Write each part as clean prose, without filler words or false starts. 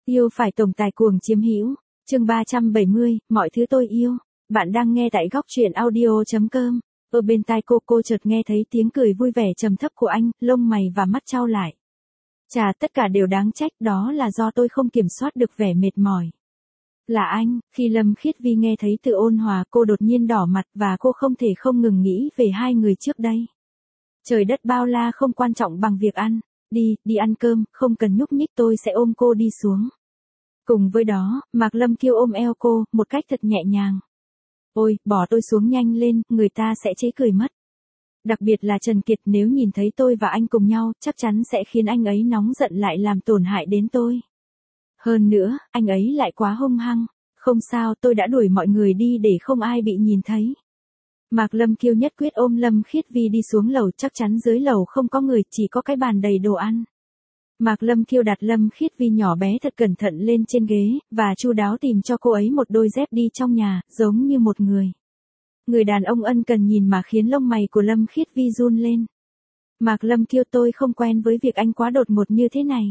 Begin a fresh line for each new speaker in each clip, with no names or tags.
Yêu phải tổng tài cuồng chiếm hữu. Chương 370, mọi thứ tôi yêu. Bạn đang nghe tại góc truyện audio.com. Ở bên tai cô chợt nghe thấy tiếng cười vui vẻ trầm thấp của anh, lông mày và mắt chau lại. Chà, tất cả đều đáng trách, đó là do tôi không kiểm soát được vẻ mệt mỏi. Là anh. Khi Lâm Khiết Vi nghe thấy từ ôn hòa, cô đột nhiên đỏ mặt và cô không thể không ngừng nghĩ về hai người trước đây. Trời đất bao la không quan trọng bằng việc ăn. Đi ăn cơm, không cần nhúc nhích, tôi sẽ ôm cô đi xuống. Cùng với đó, Mạc Lâm Kiêu ôm eo cô, một cách thật nhẹ nhàng. Ôi, bỏ tôi xuống nhanh lên, người ta sẽ chế cười mất. Đặc biệt là Trần Kiệt, nếu nhìn thấy tôi và anh cùng nhau, chắc chắn sẽ khiến anh ấy nóng giận lại làm tổn hại đến tôi. Hơn nữa, anh ấy lại quá hung hăng. Không sao, tôi đã đuổi mọi người đi để không ai bị nhìn thấy. Mạc Lâm Kiêu nhất quyết ôm Lâm Khiết Vi đi xuống lầu, chắc chắn dưới lầu không có người, chỉ có cái bàn đầy đồ ăn. Mạc Lâm Kiêu đặt Lâm Khiết Vi nhỏ bé thật cẩn thận lên trên ghế, và chu đáo tìm cho cô ấy một đôi dép đi trong nhà, giống như một người. Người đàn ông ân cần nhìn mà khiến lông mày của Lâm Khiết Vi run lên. Mạc Lâm Kiêu, tôi không quen với việc anh quá đột ngột như thế này.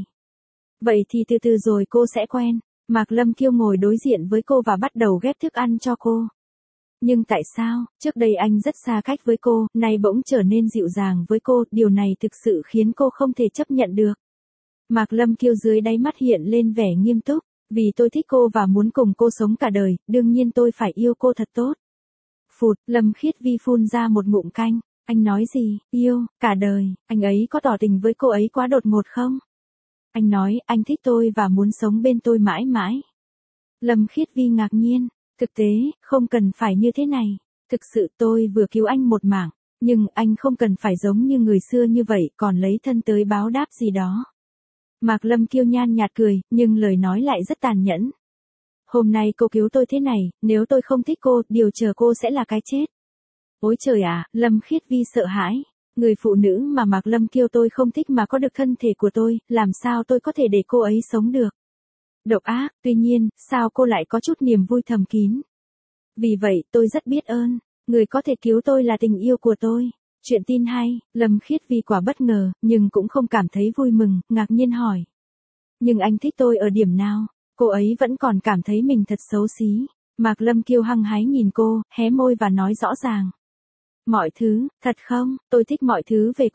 Vậy thì từ từ rồi cô sẽ quen. Mạc Lâm Kiêu ngồi đối diện với cô và bắt đầu ghép thức ăn cho cô. Nhưng tại sao, trước đây anh rất xa cách với cô, nay bỗng trở nên dịu dàng với cô, điều này thực sự khiến cô không thể chấp nhận được. Mạc Lâm Kiêu dưới đáy mắt hiện lên vẻ nghiêm túc, vì tôi thích cô và muốn cùng cô sống cả đời, đương nhiên tôi phải yêu cô thật tốt. Phụt, Lâm Khiết Vi phun ra một ngụm canh, anh nói gì, yêu, cả đời, anh ấy có tỏ tình với cô ấy quá đột ngột không? Anh nói, anh thích tôi và muốn sống bên tôi mãi mãi. Lâm Khiết Vi ngạc nhiên. Thực tế, không cần phải như thế này. Thực sự tôi vừa cứu anh một mạng, nhưng anh không cần phải giống như người xưa như vậy, còn lấy thân tới báo đáp gì đó. Mạc Lâm Kiêu nhan nhạt cười, nhưng lời nói lại rất tàn nhẫn. Hôm nay cô cứu tôi thế này, nếu tôi không thích cô, điều chờ cô sẽ là cái chết. Ôi trời ạ, Lâm Khiết Vi sợ hãi. Người phụ nữ mà Mạc Lâm Kiêu tôi không thích mà có được thân thể của tôi, làm sao tôi có thể để cô ấy sống được? Độc ác, tuy nhiên, sao cô lại có chút niềm vui thầm kín? Vì vậy, tôi rất biết ơn. Người có thể cứu tôi là tình yêu của tôi. Chuyện tin hay, Lâm Khiết Vi quả bất ngờ, nhưng cũng không cảm thấy vui mừng, ngạc nhiên hỏi. Nhưng anh thích tôi ở điểm nào? Cô ấy vẫn còn cảm thấy mình thật xấu xí. Mạc Lâm Kiêu hăng hái nhìn cô, hé môi và nói rõ ràng. Mọi thứ, thật không? Tôi thích mọi thứ về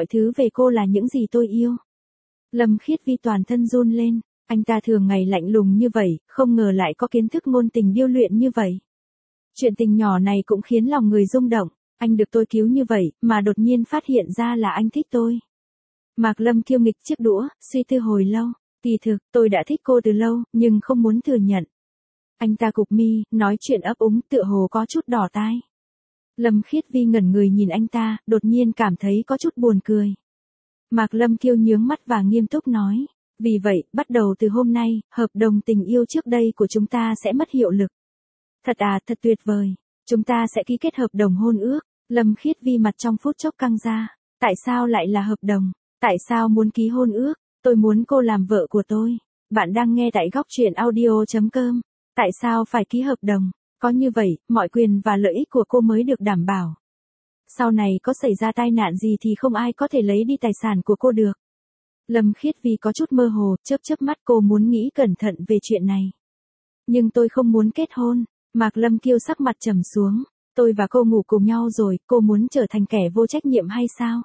cô là những gì tôi yêu. Lâm Khiết Vi toàn thân run lên. Anh ta thường ngày lạnh lùng như vậy, không ngờ lại có kiến thức ngôn tình điêu luyện như vậy. Chuyện tình nhỏ này cũng khiến lòng người rung động. Anh được tôi cứu như vậy, mà đột nhiên phát hiện ra là anh thích tôi. Mạc Lâm Kiêu nghịch chiếc đũa, suy tư hồi lâu. Kỳ thực, tôi đã thích cô từ lâu, nhưng không muốn thừa nhận. Anh ta cụp mi, nói chuyện ấp úng, tựa hồ có chút đỏ tai. Lâm Khiết Vi ngẩn người nhìn anh ta, đột nhiên cảm thấy có chút buồn cười. Mạc Lâm Kiêu nhướng mắt và nghiêm túc nói. Vì vậy, bắt đầu từ hôm nay, hợp đồng tình yêu trước đây của chúng ta sẽ mất hiệu lực. Thật à, thật tuyệt vời. Chúng ta sẽ ký kết hợp đồng hôn ước. Lâm Khiết Vi mặt trong phút chốc căng ra. Tại sao lại là hợp đồng? Tại sao muốn ký hôn ước? Tôi muốn cô làm vợ của tôi. Bạn đang nghe tại góc truyện audio.com. Tại sao phải ký hợp đồng? Có như vậy, mọi quyền và lợi ích của cô mới được đảm bảo. Sau này có xảy ra tai nạn gì thì không ai có thể lấy đi tài sản của cô được. Lâm Khiết Vi có chút mơ hồ, chớp mắt, cô muốn nghĩ cẩn thận về chuyện này. Nhưng tôi không muốn kết hôn. Mạc Lâm Kiêu sắc mặt trầm xuống. Tôi và cô ngủ cùng nhau rồi, cô muốn trở thành kẻ vô trách nhiệm hay sao?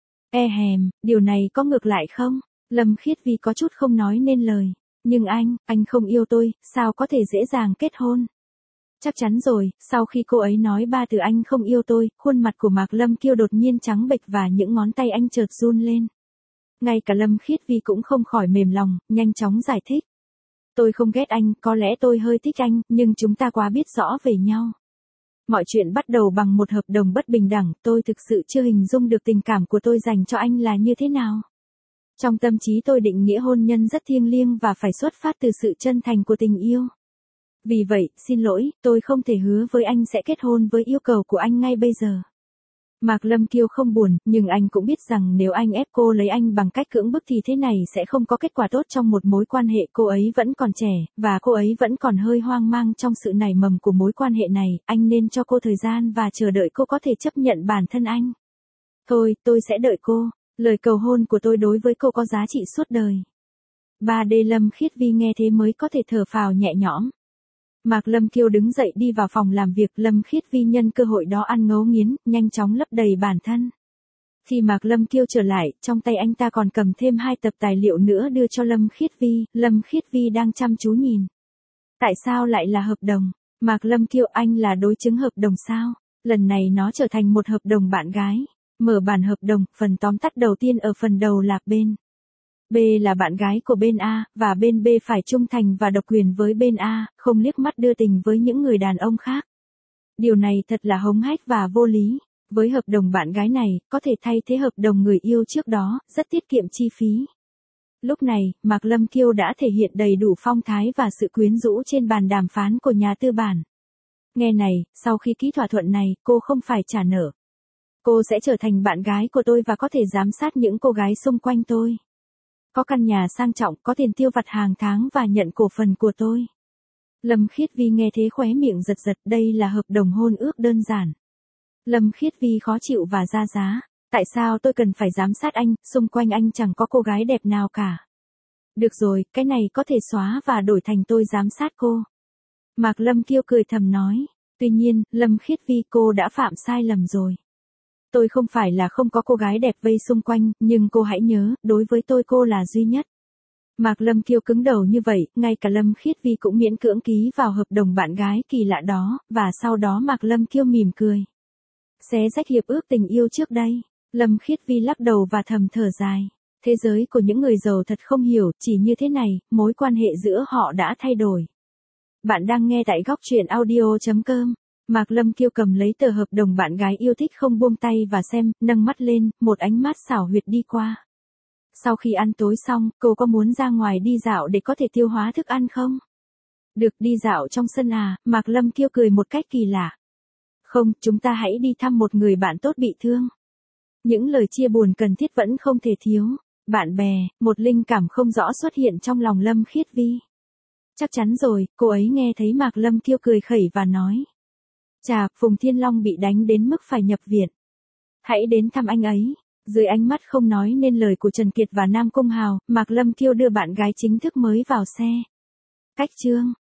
Điều này có ngược lại không? Lâm Khiết Vi có chút không nói nên lời. Nhưng anh không yêu tôi, sao có thể dễ dàng kết hôn? Chắc chắn rồi, sau khi cô ấy nói ba từ anh không yêu tôi, khuôn mặt của Mạc Lâm Kiêu đột nhiên trắng bệch và những ngón tay anh chợt run lên. Ngay cả Lâm Khiết Vi cũng không khỏi mềm lòng, nhanh chóng giải thích. Tôi không ghét anh, có lẽ tôi hơi thích anh, nhưng chúng ta quá biết rõ về nhau. Mọi chuyện bắt đầu bằng một hợp đồng bất bình đẳng, tôi thực sự chưa hình dung được tình cảm của tôi dành cho anh là như thế nào. Trong tâm trí tôi định nghĩa hôn nhân rất thiêng liêng và phải xuất phát từ sự chân thành của tình yêu. Vì vậy, xin lỗi, tôi không thể hứa với anh sẽ kết hôn với yêu cầu của anh ngay bây giờ. Mạc Lâm Kiêu không buồn, nhưng anh cũng biết rằng nếu anh ép cô lấy anh bằng cách cưỡng bức thì thế này sẽ không có kết quả tốt trong một mối quan hệ. Cô ấy vẫn còn trẻ, và cô ấy vẫn còn hơi hoang mang trong sự nảy mầm của mối quan hệ này. Anh nên cho cô thời gian và chờ đợi cô có thể chấp nhận bản thân anh. Thôi, tôi sẽ đợi cô. Lời cầu hôn của tôi đối với cô có giá trị suốt đời. 3D Lâm Khiết Vi nghe thế mới có thể thở phào nhẹ nhõm. Mạc Lâm Kiêu đứng dậy đi vào phòng làm việc, Lâm Khiết Vi nhân cơ hội đó ăn ngấu nghiến, nhanh chóng lấp đầy bản thân. Khi Mạc Lâm Kiêu trở lại, trong tay anh ta còn cầm thêm 2 tập tài liệu nữa đưa cho Lâm Khiết Vi đang chăm chú nhìn. Tại sao lại là hợp đồng? Mạc Lâm Kiêu, anh là đối chứng hợp đồng sao? Lần này nó trở thành một hợp đồng bạn gái. Mở bản hợp đồng, phần tóm tắt đầu tiên ở phần đầu là bên B là bạn gái của bên A, và bên B phải trung thành và độc quyền với bên A, không liếc mắt đưa tình với những người đàn ông khác. Điều này thật là hống hách và vô lý. Với hợp đồng bạn gái này, có thể thay thế hợp đồng người yêu trước đó, rất tiết kiệm chi phí. Lúc này, Mạc Lâm Kiêu đã thể hiện đầy đủ phong thái và sự quyến rũ trên bàn đàm phán của nhà tư bản. Nghe này, sau khi ký thỏa thuận này, cô không phải trả nợ. Cô sẽ trở thành bạn gái của tôi và có thể giám sát những cô gái xung quanh tôi. Có căn nhà sang trọng, có tiền tiêu vặt hàng tháng và nhận cổ phần của tôi. Lâm Khiết Vi nghe thế khóe miệng giật giật, đây là hợp đồng hôn ước đơn giản. Lâm Khiết Vi khó chịu và ra giá. Tại sao tôi cần phải giám sát anh, xung quanh anh chẳng có cô gái đẹp nào cả. Được rồi, cái này có thể xóa và đổi thành tôi giám sát cô. Mạc Lâm Kiêu cười thầm nói. Tuy nhiên, Lâm Khiết Vi, cô đã phạm sai lầm rồi. Tôi không phải là không có cô gái đẹp vây xung quanh, nhưng cô hãy nhớ, đối với tôi cô là duy nhất. Mạc Lâm Kiêu cứng đầu như vậy, ngay cả Lâm Khiết Vi cũng miễn cưỡng ký vào hợp đồng bạn gái kỳ lạ đó, và sau đó Mạc Lâm Kiêu mỉm cười. Xé rách hiệp ước tình yêu trước đây. Lâm Khiết Vi lắc đầu và thầm thở dài. Thế giới của những người giàu thật không hiểu, chỉ như thế này, mối quan hệ giữa họ đã thay đổi. Bạn đang nghe tại góc truyện audio.com. Mạc Lâm Kiêu cầm lấy tờ hợp đồng bạn gái yêu thích không buông tay và xem, nâng mắt lên, một ánh mắt xảo huyệt đi qua. Sau khi ăn tối xong, cô có muốn ra ngoài đi dạo để có thể tiêu hóa thức ăn không? Được, đi dạo trong sân à? Mạc Lâm Kiêu cười một cách kỳ lạ. Không, chúng ta hãy đi thăm một người bạn tốt bị thương. Những lời chia buồn cần thiết vẫn không thể thiếu. Bạn bè, một linh cảm không rõ xuất hiện trong lòng Lâm Khiết Vi. Chắc chắn rồi, cô ấy nghe thấy Mạc Lâm Kiêu cười khẩy và nói. Chà, Phùng Thiên Long bị đánh đến mức phải nhập viện. Hãy đến thăm anh ấy. Dưới ánh mắt không nói nên lời của Trần Kiệt và Nam Cung Hào, Mạc Lâm Kiêu đưa bạn gái chính thức mới vào xe. Cách chương